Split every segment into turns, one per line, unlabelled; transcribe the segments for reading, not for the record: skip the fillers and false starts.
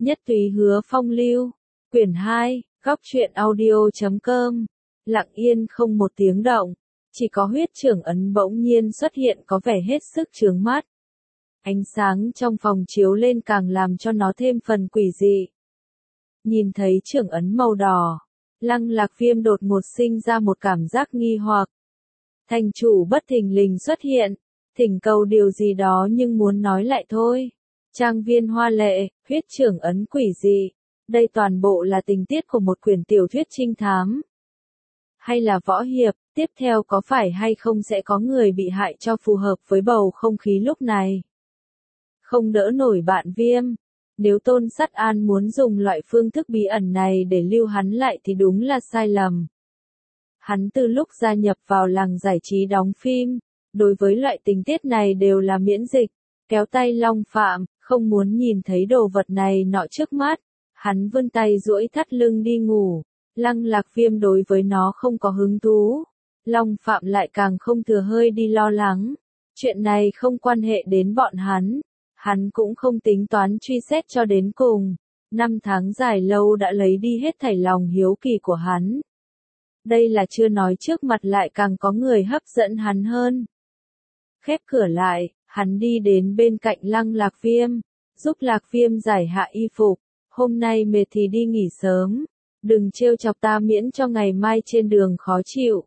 Nhất Túy Hứa Phong Lưu, quyển 2, góc truyện audio.com. Lặng yên không một tiếng động, chỉ có huyết trưởng ấn bỗng nhiên xuất hiện có vẻ hết sức chướng mắt. Ánh sáng trong phòng chiếu lên càng làm cho nó thêm phần quỷ dị. Nhìn thấy trưởng ấn màu đỏ, Lăng Lạc Viêm đột ngột sinh ra một cảm giác nghi hoặc. Thành chủ bất thình lình xuất hiện, thỉnh cầu điều gì đó nhưng muốn nói lại thôi. Trang viên hoa lệ, huyết trưởng ấn quỷ dị. Đây toàn bộ là tình tiết của một quyển tiểu thuyết trinh thám. Hay là võ hiệp, tiếp theo có phải hay không sẽ có người bị hại cho phù hợp với bầu không khí lúc này. Không đỡ nổi bạn Viêm. Nếu Tôn Sắt An muốn dùng loại phương thức bí ẩn này để lưu hắn lại thì đúng là sai lầm. Hắn từ lúc gia nhập vào làng giải trí đóng phim, đối với loại tình tiết này đều là miễn dịch, kéo tay Long Phạm, không muốn nhìn thấy đồ vật này nọ trước mắt. Hắn vươn tay duỗi thắt lưng đi ngủ, Lăng Lạc Viêm đối với nó không có hứng thú. Long Phạm lại càng không thừa hơi đi lo lắng. Chuyện này không quan hệ đến bọn hắn cũng không tính toán truy xét cho đến cùng. 5 tháng dài lâu đã lấy đi hết thảy lòng hiếu kỳ của hắn. Đây là chưa nói trước mặt lại càng có người hấp dẫn hắn hơn. Khép cửa lại, hắn đi đến bên cạnh Lăng Lạc Viêm, giúp Lạc Viêm giải hạ y phục. Hôm nay mệt thì đi nghỉ sớm, đừng trêu chọc ta miễn cho ngày mai trên đường khó chịu.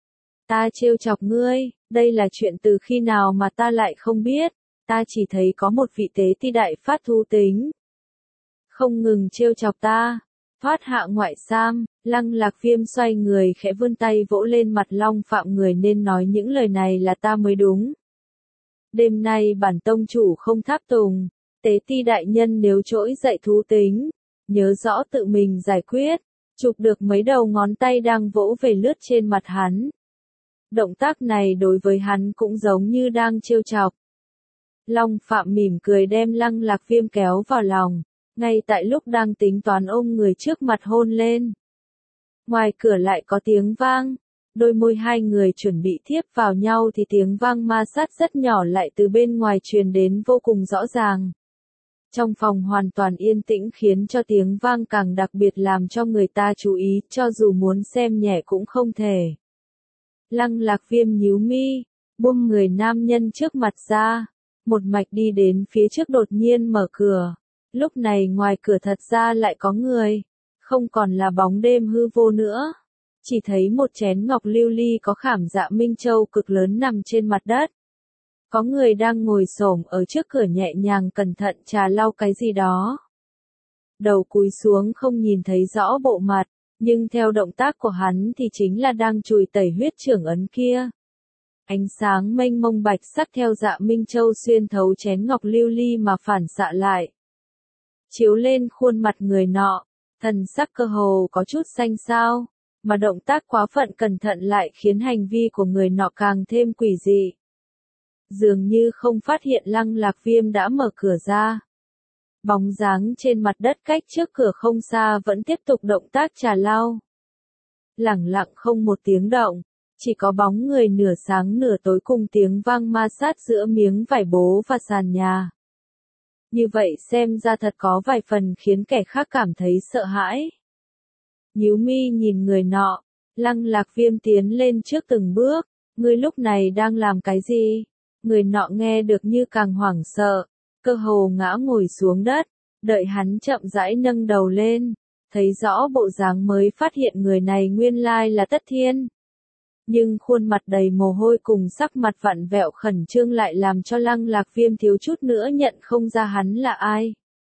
Ta trêu chọc ngươi, đây là chuyện từ khi nào mà ta lại không biết, ta chỉ thấy có một vị tế ti đại phát thú tính. Không ngừng trêu chọc ta, thoát hạ ngoại sam, Lăng Lạc Viêm xoay người khẽ vươn tay vỗ lên mặt Long Phạm, người nên nói những lời này là ta mới đúng. Đêm nay bản tông chủ không tháp tùng. Tế ti đại nhân nếu trỗi dậy thú tính, nhớ rõ tự mình giải quyết, chụp được mấy đầu ngón tay đang vỗ về lướt trên mặt hắn. Động tác này đối với hắn cũng giống như đang trêu chọc. Long Phạm mỉm cười đem Lăng Lạc Viêm kéo vào lòng, ngay tại lúc đang tính toán ôm người trước mặt hôn lên. Ngoài cửa lại có tiếng vang, đôi môi hai người chuẩn bị thiếp vào nhau thì tiếng vang ma sát rất nhỏ lại từ bên ngoài truyền đến vô cùng rõ ràng. Trong phòng hoàn toàn yên tĩnh khiến cho tiếng vang càng đặc biệt làm cho người ta chú ý, cho dù muốn xem nhẹ cũng không thể. Lăng Lạc Viêm nhíu mi, buông người nam nhân trước mặt ra, một mạch đi đến phía trước đột nhiên mở cửa. Lúc này ngoài cửa thật ra lại có người, không còn là bóng đêm hư vô nữa. Chỉ thấy một chén ngọc lưu ly có khảm dạ minh châu cực lớn nằm trên mặt đất. Có người đang ngồi xổm ở trước cửa nhẹ nhàng cẩn thận trà lau cái gì đó. Đầu cúi xuống không nhìn thấy rõ bộ mặt, nhưng theo động tác của hắn thì chính là đang chùi tẩy huyết trưởng ấn kia. Ánh sáng mênh mông bạch sắc theo dạ minh châu xuyên thấu chén ngọc lưu ly mà phản xạ lại. Chiếu lên khuôn mặt người nọ, thần sắc cơ hồ có chút xanh xao, mà động tác quá phận cẩn thận lại khiến hành vi của người nọ càng thêm quỷ dị. Dường như không phát hiện Lăng Lạc Viêm đã mở cửa ra. Bóng dáng trên mặt đất cách trước cửa không xa vẫn tiếp tục động tác trà lau. Lẳng lặng không một tiếng động, chỉ có bóng người nửa sáng nửa tối cùng tiếng vang ma sát giữa miếng vải bố và sàn nhà. Như vậy xem ra thật có vài phần khiến kẻ khác cảm thấy sợ hãi. Nhíu mi nhìn người nọ, Lăng Lạc Viêm tiến lên trước từng bước, ngươi lúc này đang làm cái gì? Người nọ nghe được như càng hoảng sợ, cơ hồ ngã ngồi xuống đất, đợi hắn chậm rãi nâng đầu lên, thấy rõ bộ dáng mới phát hiện người này nguyên lai là Tất Thiên. Nhưng khuôn mặt đầy mồ hôi cùng sắc mặt vặn vẹo khẩn trương lại làm cho Lăng Lạc Viêm thiếu chút nữa nhận không ra hắn là ai.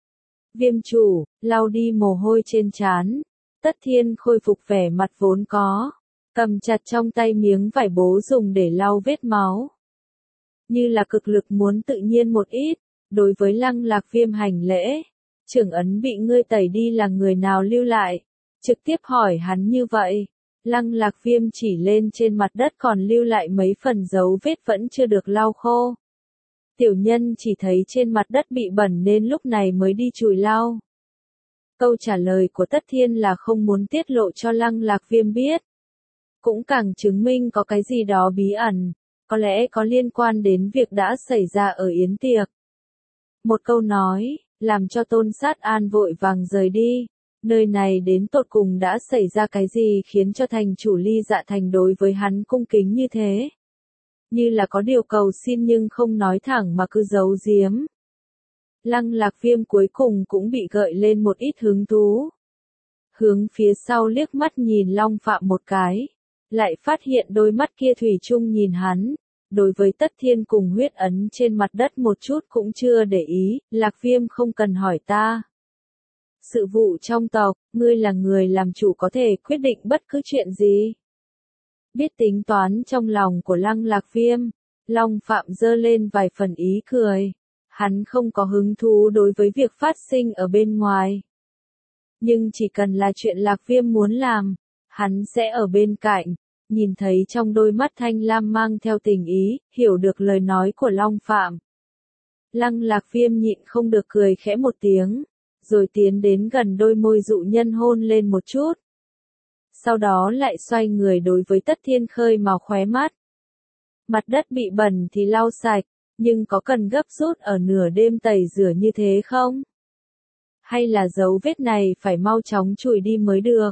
Viêm chủ, lau đi mồ hôi trên trán. Tất Thiên khôi phục vẻ mặt vốn có, cầm chặt trong tay miếng vải bố dùng để lau vết máu. Như là cực lực muốn tự nhiên một ít, đối với Lăng Lạc Viêm hành lễ. Trưởng ấn bị ngươi tẩy đi là người nào lưu lại? Trực tiếp hỏi hắn như vậy. Lăng Lạc Viêm chỉ lên trên mặt đất còn lưu lại mấy phần dấu vết vẫn chưa được lau khô. Tiểu nhân chỉ thấy trên mặt đất bị bẩn nên lúc này mới đi chùi lau. Câu trả lời của Tất Thiên là không muốn tiết lộ cho Lăng Lạc Viêm biết. Cũng càng chứng minh có cái gì đó bí ẩn, có lẽ có liên quan đến việc đã xảy ra ở yến tiệc. Một câu nói, làm cho Tôn Sát An vội vàng rời đi. Nơi này đến tột cùng đã xảy ra cái gì khiến cho thành chủ Ly Dạ Thành đối với hắn cung kính như thế? Như là có điều cầu xin nhưng không nói thẳng mà cứ giấu giếm. Lăng Lạc Viêm cuối cùng cũng bị gợi lên một ít hứng thú. Hướng phía sau liếc mắt nhìn Long Phạm một cái. Lại phát hiện đôi mắt kia thủy chung nhìn hắn. Đối với Tất Thiên cùng huyết ấn trên mặt đất một chút cũng chưa để ý, Lạc Viêm không cần hỏi ta. Sự vụ trong tộc, ngươi là người làm chủ có thể quyết định bất cứ chuyện gì. Biết tính toán trong lòng của Lăng Lạc Viêm, Long Phạm giơ lên vài phần ý cười. Hắn không có hứng thú đối với việc phát sinh ở bên ngoài. Nhưng chỉ cần là chuyện Lạc Viêm muốn làm, hắn sẽ ở bên cạnh, nhìn thấy trong đôi mắt thanh lam mang theo tình ý, hiểu được lời nói của Long Phạm. Lăng Lạc Viêm nhịn không được cười khẽ một tiếng, rồi tiến đến gần đôi môi dụ nhân hôn lên một chút. Sau đó lại xoay người đối với Tất Thiên khơi mào khóe mắt. Mặt đất bị bẩn thì lau sạch, nhưng có cần gấp rút ở nửa đêm tẩy rửa như thế không? Hay là dấu vết này phải mau chóng chùi đi mới được?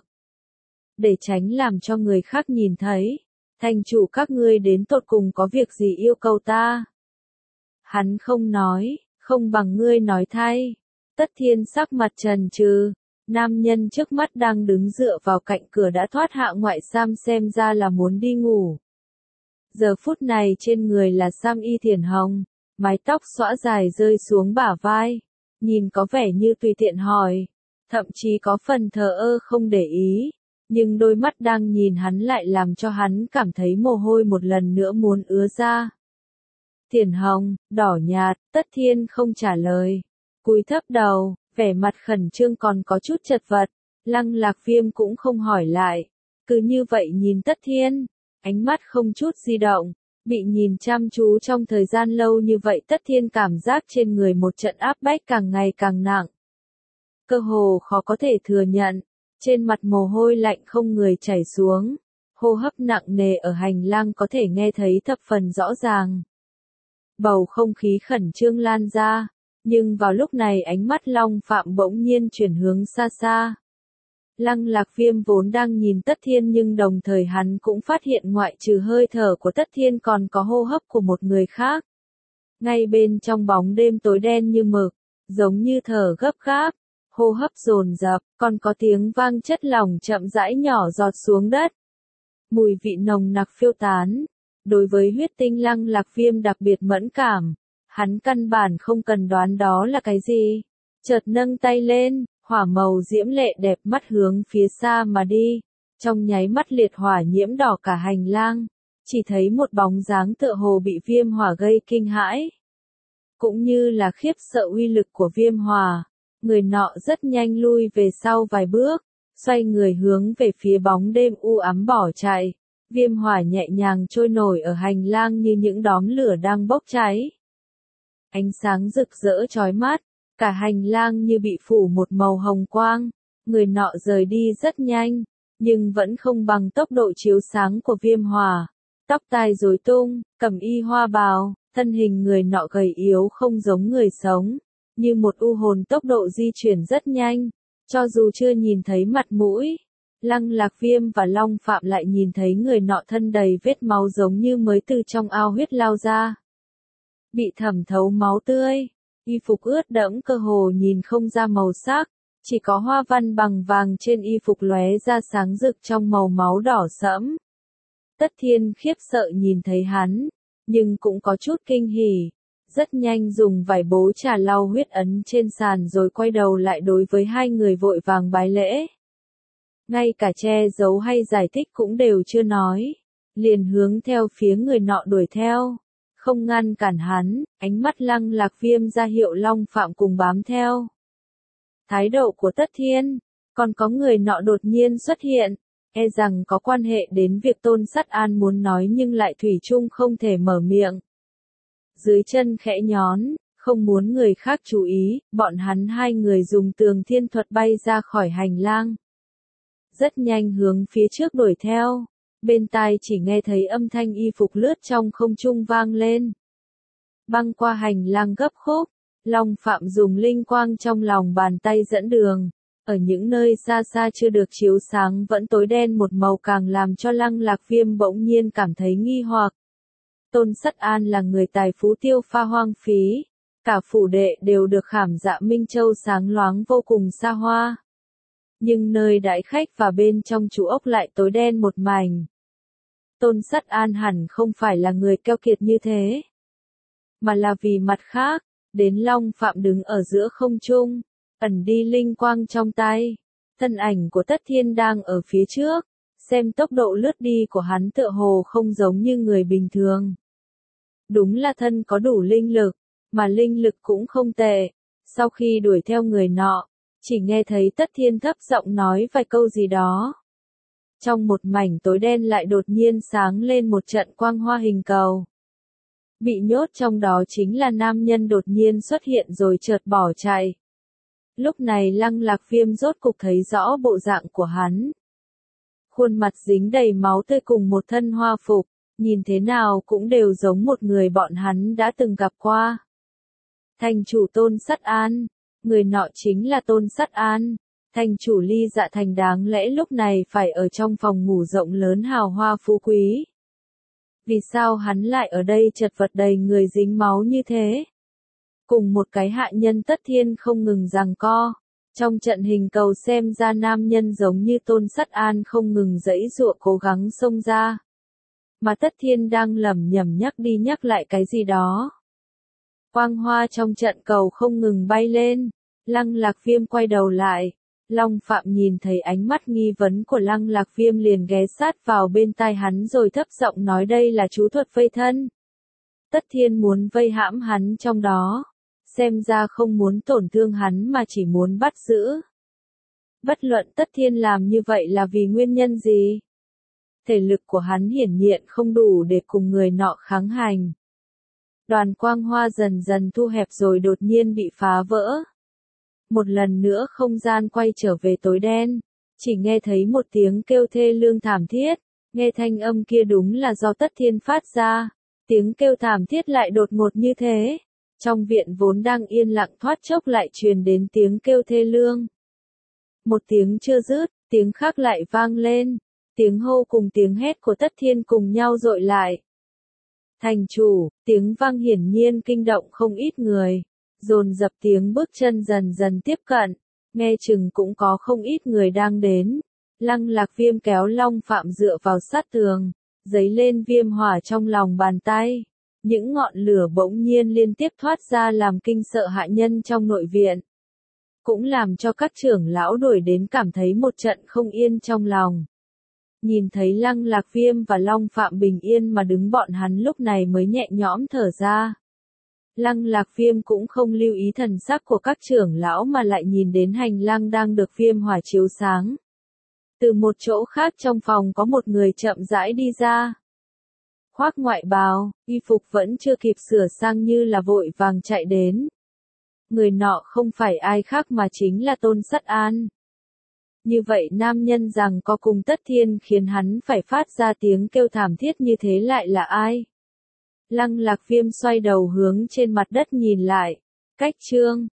Để tránh làm cho người khác nhìn thấy, thành chủ các ngươi đến tột cùng có việc gì yêu cầu ta? Hắn không nói, không bằng ngươi nói thay. Tất Thiên sắc mặt trần trừ, nam nhân trước mắt đang đứng dựa vào cạnh cửa đã thoát hạ ngoại sam xem ra là muốn đi ngủ. Giờ phút này trên người là sam y thiển hồng, mái tóc xõa dài rơi xuống bả vai, nhìn có vẻ như tùy tiện hỏi, thậm chí có phần thờ ơ không để ý, nhưng đôi mắt đang nhìn hắn lại làm cho hắn cảm thấy mồ hôi một lần nữa muốn ứa ra. Thiển hồng, đỏ nhạt, Tất Thiên không trả lời, cúi thấp đầu, vẻ mặt khẩn trương còn có chút chật vật, Lăng Lạc Viêm cũng không hỏi lại, cứ như vậy nhìn Tất Thiên, ánh mắt không chút di động, bị nhìn chăm chú trong thời gian lâu như vậy Tất Thiên cảm giác trên người một trận áp bách càng ngày càng nặng. Cơ hồ khó có thể thừa nhận, trên mặt mồ hôi lạnh không người chảy xuống, hô hấp nặng nề ở hành lang có thể nghe thấy thập phần rõ ràng. Bầu không khí khẩn trương lan ra, nhưng vào lúc này ánh mắt Long Phạm bỗng nhiên chuyển hướng xa xa. Lăng Lạc Viêm vốn đang nhìn Tất Thiên nhưng đồng thời hắn cũng phát hiện ngoại trừ hơi thở của Tất Thiên còn có hô hấp của một người khác. Ngay bên trong bóng đêm tối đen như mực, giống như thở gấp gáp, hô hấp dồn dập, còn có tiếng vang chất lỏng chậm rãi nhỏ giọt xuống đất. Mùi vị nồng nặc phiêu tán. Đối với huyết tinh Lăng Lạc Viêm đặc biệt mẫn cảm, hắn căn bản không cần đoán đó là cái gì. Chợt nâng tay lên, hỏa màu diễm lệ đẹp mắt hướng phía xa mà đi. Trong nháy mắt liệt hỏa nhiễm đỏ cả hành lang, chỉ thấy một bóng dáng tựa hồ bị viêm hỏa gây kinh hãi. Cũng như là khiếp sợ uy lực của viêm hỏa, người nọ rất nhanh lui về sau vài bước, xoay người hướng về phía bóng đêm u ám bỏ chạy. Viêm hỏa nhẹ nhàng trôi nổi ở hành lang như những đốm lửa đang bốc cháy. Ánh sáng rực rỡ chói mắt, cả hành lang như bị phủ một màu hồng quang, người nọ rời đi rất nhanh, nhưng vẫn không bằng tốc độ chiếu sáng của viêm hỏa. Tóc tai rối tung, cẩm y hoa bào, thân hình người nọ gầy yếu không giống người sống, như một u hồn tốc độ di chuyển rất nhanh, cho dù chưa nhìn thấy mặt mũi. Lăng Lạc Viêm và Long Phạm lại nhìn thấy người nọ thân đầy vết máu giống như mới từ trong ao huyết lao ra. Bị thẩm thấu máu tươi, y phục ướt đẫm cơ hồ nhìn không ra màu sắc, chỉ có hoa văn bằng vàng trên y phục lóe ra sáng rực trong màu máu đỏ sẫm. Tất Thiên khiếp sợ nhìn thấy hắn, nhưng cũng có chút kinh hỉ, rất nhanh dùng vải bố trà lau huyết ấn trên sàn rồi quay đầu lại đối với hai người vội vàng bái lễ. Ngay cả che giấu hay giải thích cũng đều chưa nói, liền hướng theo phía người nọ đuổi theo, không ngăn cản hắn, ánh mắt Lăng Lạc Viêm ra hiệu Long Phạm cùng bám theo. Thái độ của Tất Thiên, còn có người nọ đột nhiên xuất hiện, e rằng có quan hệ đến việc Tôn Sát An muốn nói nhưng lại thủy chung không thể mở miệng. Dưới chân khẽ nhón, không muốn người khác chú ý, bọn hắn hai người dùng tường thiên thuật bay ra khỏi hành lang. Rất nhanh hướng phía trước đuổi theo, bên tai chỉ nghe thấy âm thanh y phục lướt trong không trung vang lên. Băng qua hành lang gấp khúc, Long Phạm dùng linh quang trong lòng bàn tay dẫn đường. Ở những nơi xa xa chưa được chiếu sáng vẫn tối đen một màu càng làm cho Lăng Lạc Viêm bỗng nhiên cảm thấy nghi hoặc. Tôn Sắt An là người tài phú tiêu pha hoang phí. Cả phủ đệ đều được khảm dạ minh châu sáng loáng vô cùng xa hoa. Nhưng nơi đại khách và bên trong chủ ốc lại tối đen một mảnh. Tôn Sắt An hẳn không phải là người keo kiệt như thế. Mà là vì mặt khác, đến Long Phạm đứng ở giữa không trung, ẩn đi linh quang trong tay. Thân ảnh của Tất Thiên đang ở phía trước, xem tốc độ lướt đi của hắn tựa hồ không giống như người bình thường. Đúng là thân có đủ linh lực, mà linh lực cũng không tệ. Sau khi đuổi theo người nọ, chỉ nghe thấy Tất Thiên thấp giọng nói vài câu gì đó. Trong một mảnh tối đen lại đột nhiên sáng lên một trận quang hoa hình cầu. Bị nhốt trong đó chính là nam nhân đột nhiên xuất hiện rồi chợt bỏ chạy. Lúc này Lăng Lạc Viêm rốt cục thấy rõ bộ dạng của hắn. Khuôn mặt dính đầy máu tươi cùng một thân hoa phục, nhìn thế nào cũng đều giống một người bọn hắn đã từng gặp qua. Thành chủ Tôn Sắt An, người nọ chính là Tôn Sắt An. Thành chủ Ly Dạ Thành đáng lẽ lúc này phải ở trong phòng ngủ rộng lớn hào hoa phú quý. Vì sao hắn lại ở đây chật vật đầy người dính máu như thế? Cùng một cái hạ nhân Tất Thiên không ngừng giằng co. Trong trận hình cầu xem ra nam nhân giống như Tôn Sắt An không ngừng giãy giụa cố gắng xông ra. Mà Tất Thiên đang lẩm nhẩm nhắc đi nhắc lại cái gì đó. Quang hoa trong trận cầu không ngừng bay lên. Lăng Lạc Viêm quay đầu lại. Long Phạm nhìn thấy ánh mắt nghi vấn của Lăng Lạc Viêm liền ghé sát vào bên tai hắn rồi thấp giọng nói đây là chú thuật vây thân. Tất Thiên muốn vây hãm hắn trong đó. Xem ra không muốn tổn thương hắn mà chỉ muốn bắt giữ. Bất luận Tất Thiên làm như vậy là vì nguyên nhân gì? Thể lực của hắn hiển nhiên không đủ để cùng người nọ kháng hành. Đoàn quang hoa dần dần thu hẹp rồi đột nhiên bị phá vỡ. Một lần nữa không gian quay trở về tối đen, chỉ nghe thấy một tiếng kêu thê lương thảm thiết, nghe thanh âm kia đúng là do Tất Thiên phát ra, tiếng kêu thảm thiết lại đột ngột như thế, trong viện vốn đang yên lặng thoát chốc lại truyền đến tiếng kêu thê lương. Một tiếng chưa dứt, tiếng khác lại vang lên, tiếng hô cùng tiếng hét của Tất Thiên cùng nhau dội lại. Thành chủ, tiếng vang hiển nhiên kinh động không ít người. Dồn dập tiếng bước chân dần dần tiếp cận, nghe chừng cũng có không ít người đang đến. Lăng Lạc Viêm kéo Long Phạm dựa vào sát tường, dấy lên viêm hỏa trong lòng bàn tay. Những ngọn lửa bỗng nhiên liên tiếp thoát ra làm kinh sợ hạ nhân trong nội viện. Cũng làm cho các trưởng lão đuổi đến cảm thấy một trận không yên trong lòng. Nhìn thấy Lăng Lạc Viêm và Long Phạm bình yên mà đứng bọn hắn lúc này mới nhẹ nhõm thở ra. Lăng Lạc Viêm cũng không lưu ý thần sắc của các trưởng lão mà lại nhìn đến hành lang đang được viêm hỏa chiếu sáng. Từ một chỗ khác trong phòng có một người chậm rãi đi ra. Khoác ngoại bào, y phục vẫn chưa kịp sửa sang như là vội vàng chạy đến. Người nọ không phải ai khác mà chính là Tôn Sắt An. Như vậy nam nhân rằng có cùng Tất Thiên khiến hắn phải phát ra tiếng kêu thảm thiết như thế lại là ai? Lăng Lạc Viêm xoay đầu hướng trên mặt đất nhìn lại. Cách chương